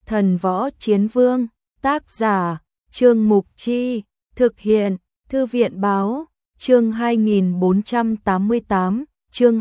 Thần Võ Chiến Vương, tác giả, Trương Mục Chi, thực hiện, Thư viện Báo, chương 2488, chương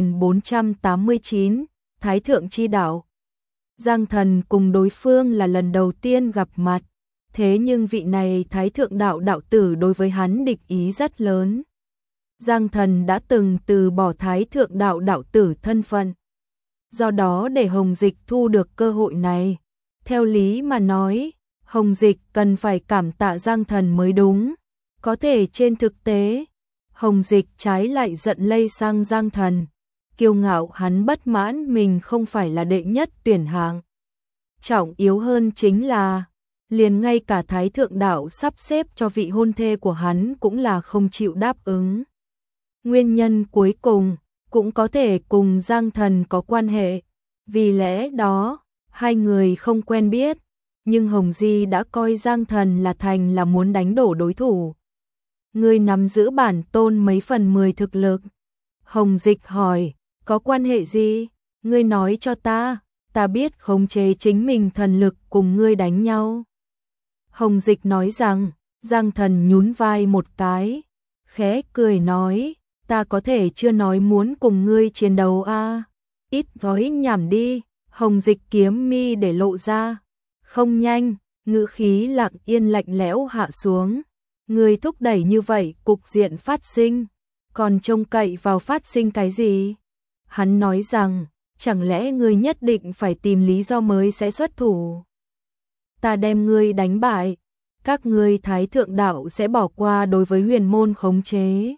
2489, Thái Thượng Chi Đạo. Giang Thần cùng đối phương là lần đầu tiên gặp mặt, thế nhưng vị này Thái Thượng Đạo đạo tử đối với hắn địch ý rất lớn. Giang Thần đã từng từ bỏ Thái Thượng Đạo đạo tử thân phận, do đó để Hồng Dịch thu được cơ hội này. Theo lý mà nói, Hồng Dịch cần phải cảm tạ Giang Thần mới đúng. Có thể trên thực tế, Hồng Dịch trái lại giận lây sang Giang Thần. Kiêu ngạo hắn bất mãn mình không phải là đệ nhất tuyển hạng. Trọng yếu hơn chính là, liền ngay cả Thái Thượng Đạo sắp xếp cho vị hôn thê của hắn cũng là không chịu đáp ứng. Nguyên nhân cuối cùng cũng có thể cùng Giang Thần có quan hệ. Vì lẽ đó, hai người không quen biết, nhưng Hồng Di đã coi Giang Thần là muốn đánh đổ đối thủ. Ngươi nắm giữ bản tôn mấy phần 10 thực lực. Hồng Dịch hỏi, có quan hệ gì? Ngươi nói cho ta biết khống chế chính mình thần lực cùng ngươi đánh nhau. Hồng Dịch nói rằng, Giang Thần nhún vai một cái, khẽ cười nói, ta có thể chưa nói muốn cùng ngươi chiến đấu à? Ít nói nhảm đi. Hồng Dịch kiếm mi để lộ ra. Không nhanh, ngữ khí lặng yên lạnh lẽo hạ xuống. Ngươi thúc đẩy như vậy cục diện phát sinh, còn trông cậy vào phát sinh cái gì? Hắn nói rằng, chẳng lẽ ngươi nhất định phải tìm lý do mới sẽ xuất thủ? Ta đem ngươi đánh bại, các ngươi Thái Thượng Đạo sẽ bỏ qua đối với huyền môn khống chế.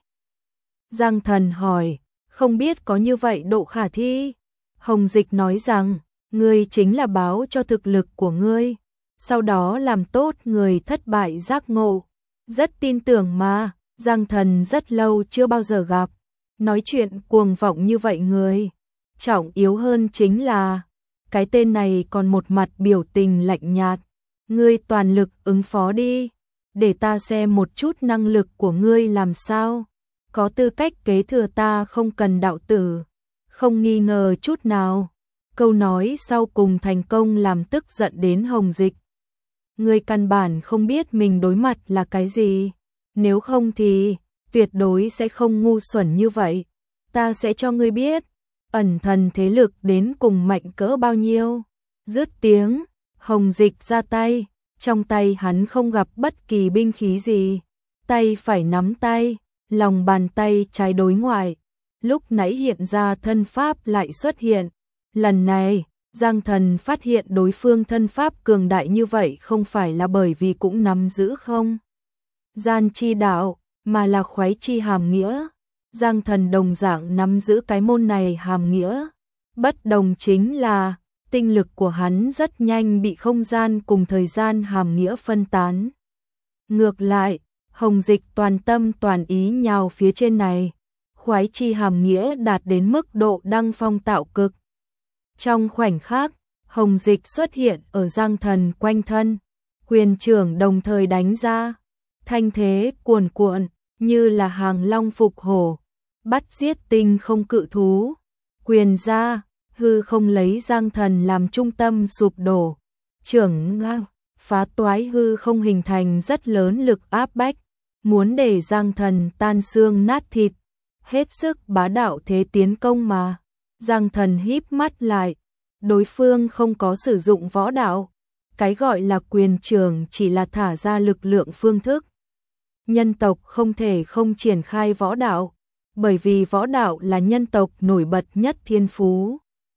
Giang Thần hỏi, không biết có như vậy độ khả thi? Hồng Dịch nói rằng, ngươi chính là báo cho thực lực của ngươi, sau đó làm tốt người thất bại giác ngộ. Rất tin tưởng mà, Giang Thần rất lâu chưa bao giờ gặp. Nói chuyện cuồng vọng như vậy người. Trọng yếu hơn chính là, cái tên này còn một mặt biểu tình lạnh nhạt. Ngươi toàn lực ứng phó đi, để ta xem một chút năng lực của ngươi làm sao. Có tư cách kế thừa ta không cần đạo tử. Không nghi ngờ chút nào. Câu nói sau cùng thành công làm tức giận đến Hồng Dịch. Ngươi căn bản không biết mình đối mặt là cái gì. Nếu không thì, tuyệt đối sẽ không ngu xuẩn như vậy. Ta sẽ cho ngươi biết, ẩn thần thế lực đến cùng mạnh cỡ bao nhiêu. Dứt tiếng, Hồng Dịch ra tay. Trong tay hắn không gặp bất kỳ binh khí gì. Tay phải nắm tay, lòng bàn tay trái đối ngoại. Lúc nãy hiện ra thân pháp lại xuất hiện. Lần này, Giang Thần phát hiện đối phương thân pháp cường đại như vậy không phải là bởi vì cũng nắm giữ không gian chi đạo, mà là khoái chi hàm nghĩa. Giang Thần đồng dạng nắm giữ cái môn này hàm nghĩa. Bất đồng chính là, tinh lực của hắn rất nhanh bị không gian cùng thời gian hàm nghĩa phân tán. Ngược lại, Hồng Dịch toàn tâm toàn ý nhào phía trên này. Khoái chi hàm nghĩa đạt đến mức độ đăng phong tạo cực. Trong khoảnh khắc, Hồng Dịch xuất hiện ở Giang Thần quanh thân, quyền trưởng đồng thời đánh ra, thanh thế cuồn cuộn, như là hàng long phục hổ, bắt giết tinh không cự thú. Quyền ra, hư không lấy Giang Thần làm trung tâm sụp đổ, trưởng ngang, phá toái hư không hình thành rất lớn lực áp bách, muốn để Giang Thần tan xương nát thịt, hết sức bá đạo thế tiến công mà. Giang Thần híp mắt lại, đối phương không có sử dụng võ đạo, cái gọi là quyền trưởng chỉ là thả ra lực lượng phương thức. Nhân tộc không thể không triển khai võ đạo, bởi vì võ đạo là nhân tộc nổi bật nhất thiên phú.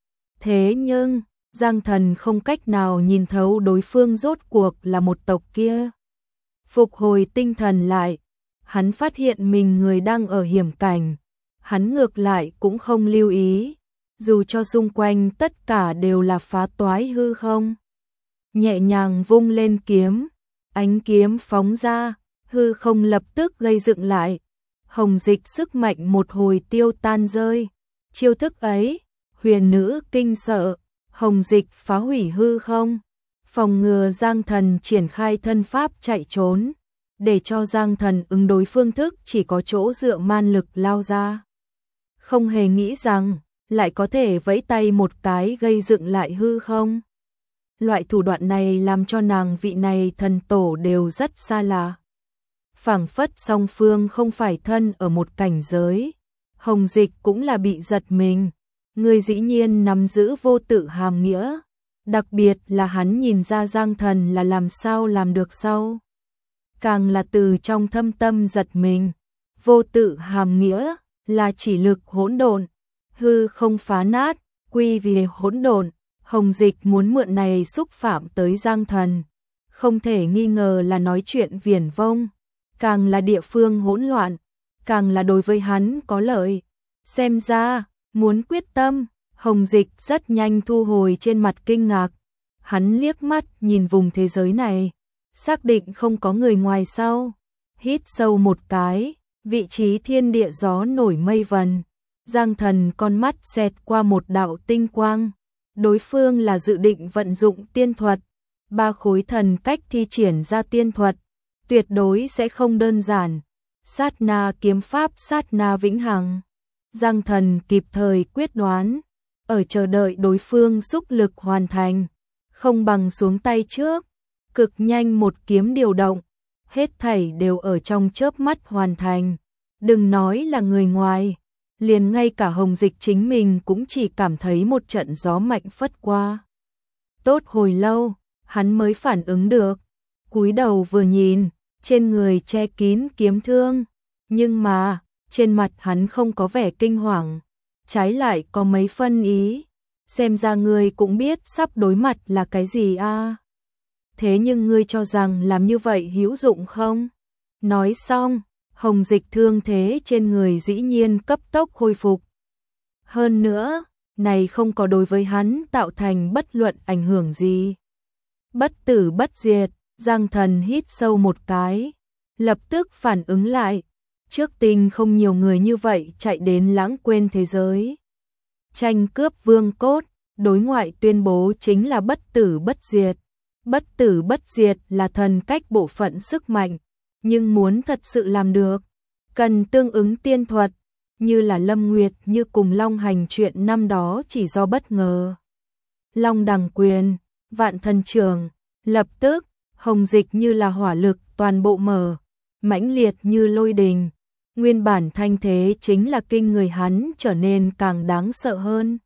Thế nhưng, Giang Thần không cách nào nhìn thấu đối phương rốt cuộc là một tộc kia. Phục hồi tinh thần lại, hắn phát hiện mình người đang ở hiểm cảnh, hắn ngược lại cũng không lưu ý. Dù cho xung quanh tất cả đều là phá toái hư không. Nhẹ nhàng vung lên kiếm, ánh kiếm phóng ra, hư không lập tức gây dựng lại. Hồng Dịch sức mạnh một hồi tiêu tan rơi. Chiêu thức ấy, huyền nữ kinh sợ, Hồng Dịch phá hủy hư không. Phòng ngừa Giang Thần triển khai thân pháp chạy trốn, để cho Giang Thần ứng đối phương thức chỉ có chỗ dựa man lực lao ra. Không hề nghĩ rằng lại có thể vẫy tay một cái gây dựng lại hư không. Loại thủ đoạn này làm cho nàng vị này thần tổ đều rất xa lạ. Phảng phất song phương không phải thân ở một cảnh giới. Hồng Dịch cũng là bị giật mình. Người dĩ nhiên nắm giữ vô tự hàm nghĩa. Đặc biệt là hắn nhìn ra Giang Thần là làm sao làm được sau. Càng là từ trong thâm tâm giật mình. Vô tự hàm nghĩa là chỉ lực hỗn độn, hư không phá nát, quy vì hỗn độn. Hồng Dịch muốn mượn này xúc phạm tới Giang Thần, không thể nghi ngờ là nói chuyện viển vông, càng là địa phương hỗn loạn, càng là đối với hắn có lợi. Xem ra, muốn quyết tâm, Hồng Dịch rất nhanh thu hồi trên mặt kinh ngạc. Hắn liếc mắt nhìn vùng thế giới này, xác định không có người ngoài sau. Hít sâu một cái, vị trí thiên địa gió nổi mây vần. Giang Thần con mắt xẹt qua một đạo tinh quang. Đối phương là dự định vận dụng tiên thuật. 3 khối thần cách thi triển ra tiên thuật, tuyệt đối sẽ không đơn giản. Sát na kiếm pháp, sát na vĩnh hằng. Giang Thần kịp thời quyết đoán, ở chờ đợi đối phương xúc lực hoàn thành, không bằng xuống tay trước. Cực nhanh một kiếm điều động, hết thảy đều ở trong chớp mắt hoàn thành. Đừng nói là người ngoài, liền ngay cả Hồng Dịch chính mình cũng chỉ cảm thấy một trận gió mạnh phất qua. Tốt hồi lâu, hắn mới phản ứng được, cúi đầu vừa nhìn, trên người che kín kiếm thương, nhưng mà, trên mặt hắn không có vẻ kinh hoàng, trái lại có mấy phân ý, xem ra ngươi cũng biết sắp đối mặt là cái gì a. Thế nhưng ngươi cho rằng làm như vậy hữu dụng không? Nói xong, Hồng Dịch thương thế trên người dĩ nhiên cấp tốc khôi phục. Hơn nữa, này không có đối với hắn tạo thành bất luận ảnh hưởng gì. Bất tử bất diệt, Giang Thần hít sâu một cái, lập tức phản ứng lại. Trước tình không nhiều người như vậy chạy đến lãng quên thế giới. Tranh cướp vương cốt, đối ngoại tuyên bố chính là bất tử bất diệt. Bất tử bất diệt là thần cách bộ phận sức mạnh, nhưng muốn thật sự làm được, cần tương ứng tiên thuật, như là Lâm Nguyệt như cùng Long hành chuyện năm đó chỉ do bất ngờ. Long đằng quyền, vạn thần trường, lập tức, Hồng Dịch như là hỏa lực toàn bộ mở, mãnh liệt như lôi đình. Nguyên bản thanh thế chính là kinh người hắn trở nên càng đáng sợ hơn.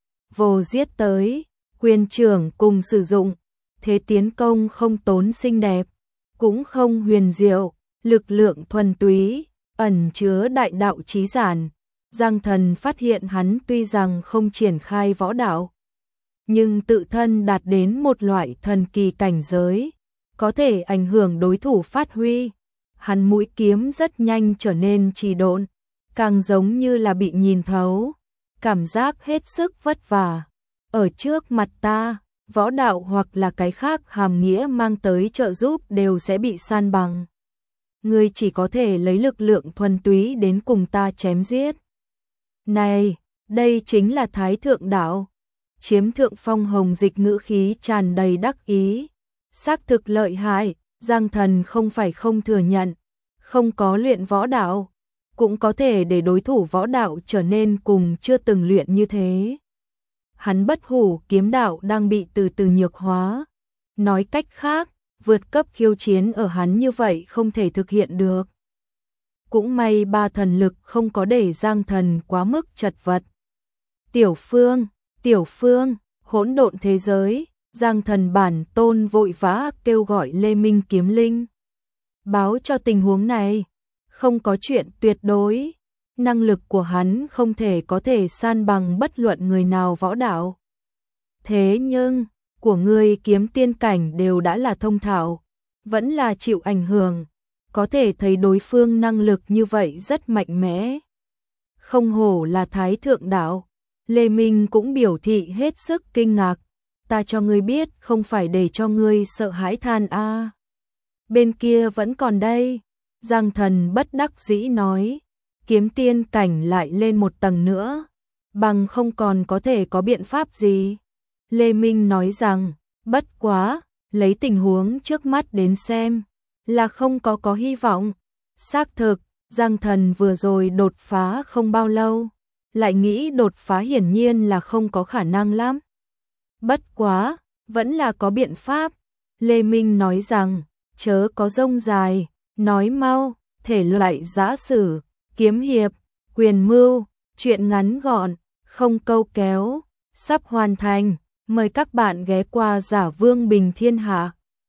Vô giết tới, quyền trưởng cùng sử dụng, thế tiến công không tốn xinh đẹp, cũng không huyền diệu, lực lượng thuần túy, ẩn chứa đại đạo chí giản. Giang Thần phát hiện hắn tuy rằng không triển khai võ đạo, nhưng tự thân đạt đến một loại thần kỳ cảnh giới, có thể ảnh hưởng đối thủ phát huy. Hắn mũi kiếm rất nhanh trở nên trì độn, càng giống như là bị nhìn thấu, cảm giác hết sức vất vả. Ở trước mặt ta, võ đạo hoặc là cái khác hàm nghĩa mang tới trợ giúp đều sẽ bị san bằng. Ngươi chỉ có thể lấy lực lượng thuần túy đến cùng ta chém giết. Này, đây chính là Thái Thượng Đạo. Chiếm thượng phong. Hồng Dịch ngữ khí tràn đầy đắc ý. Xác thực lợi hại, Giang Thần không phải không thừa nhận, không có luyện võ đạo, cũng có thể để đối thủ võ đạo trở nên cùng chưa từng luyện như thế. Hắn bất hủ kiếm đạo đang bị từ từ nhược hóa. Nói cách khác, vượt cấp khiêu chiến ở hắn như vậy không thể thực hiện được. Cũng may 3 thần lực không có để Giang Thần quá mức chật vật. Tiểu Phương, hỗn độn thế giới. Giang Thần bản tôn vội vã kêu gọi Lê Minh Kiếm Linh. Báo cho tình huống này, không có chuyện tuyệt đối. Năng lực của hắn không thể có thể san bằng bất luận người nào võ đạo. Thế nhưng, của ngươi kiếm tiên cảnh đều đã là thông thạo, vẫn là chịu ảnh hưởng. Có thể thấy đối phương năng lực như vậy rất mạnh mẽ. Không hổ là Thái Thượng Đạo. Lê Minh cũng biểu thị hết sức kinh ngạc. Ta cho ngươi biết không phải để cho ngươi sợ hãi than a. Bên kia vẫn còn đây. Giang Thần bất đắc dĩ nói. Kiếm tiên cảnh lại lên một tầng nữa. Bằng không còn có thể có biện pháp gì. Lê Minh nói rằng, bất quá, lấy tình huống trước mắt đến xem, là không có hy vọng. Xác thực, Giang Thần vừa rồi đột phá không bao lâu, lại nghĩ đột phá hiển nhiên là không có khả năng lắm. Bất quá, vẫn là có biện pháp. Lê Minh nói rằng, chớ có rông dài, nói mau, thể loại giã sử, kiếm hiệp, quyền mưu, chuyện ngắn gọn, không câu kéo, sắp hoàn thành, mời các bạn ghé qua Giả Vương Bình Thiên Hạ.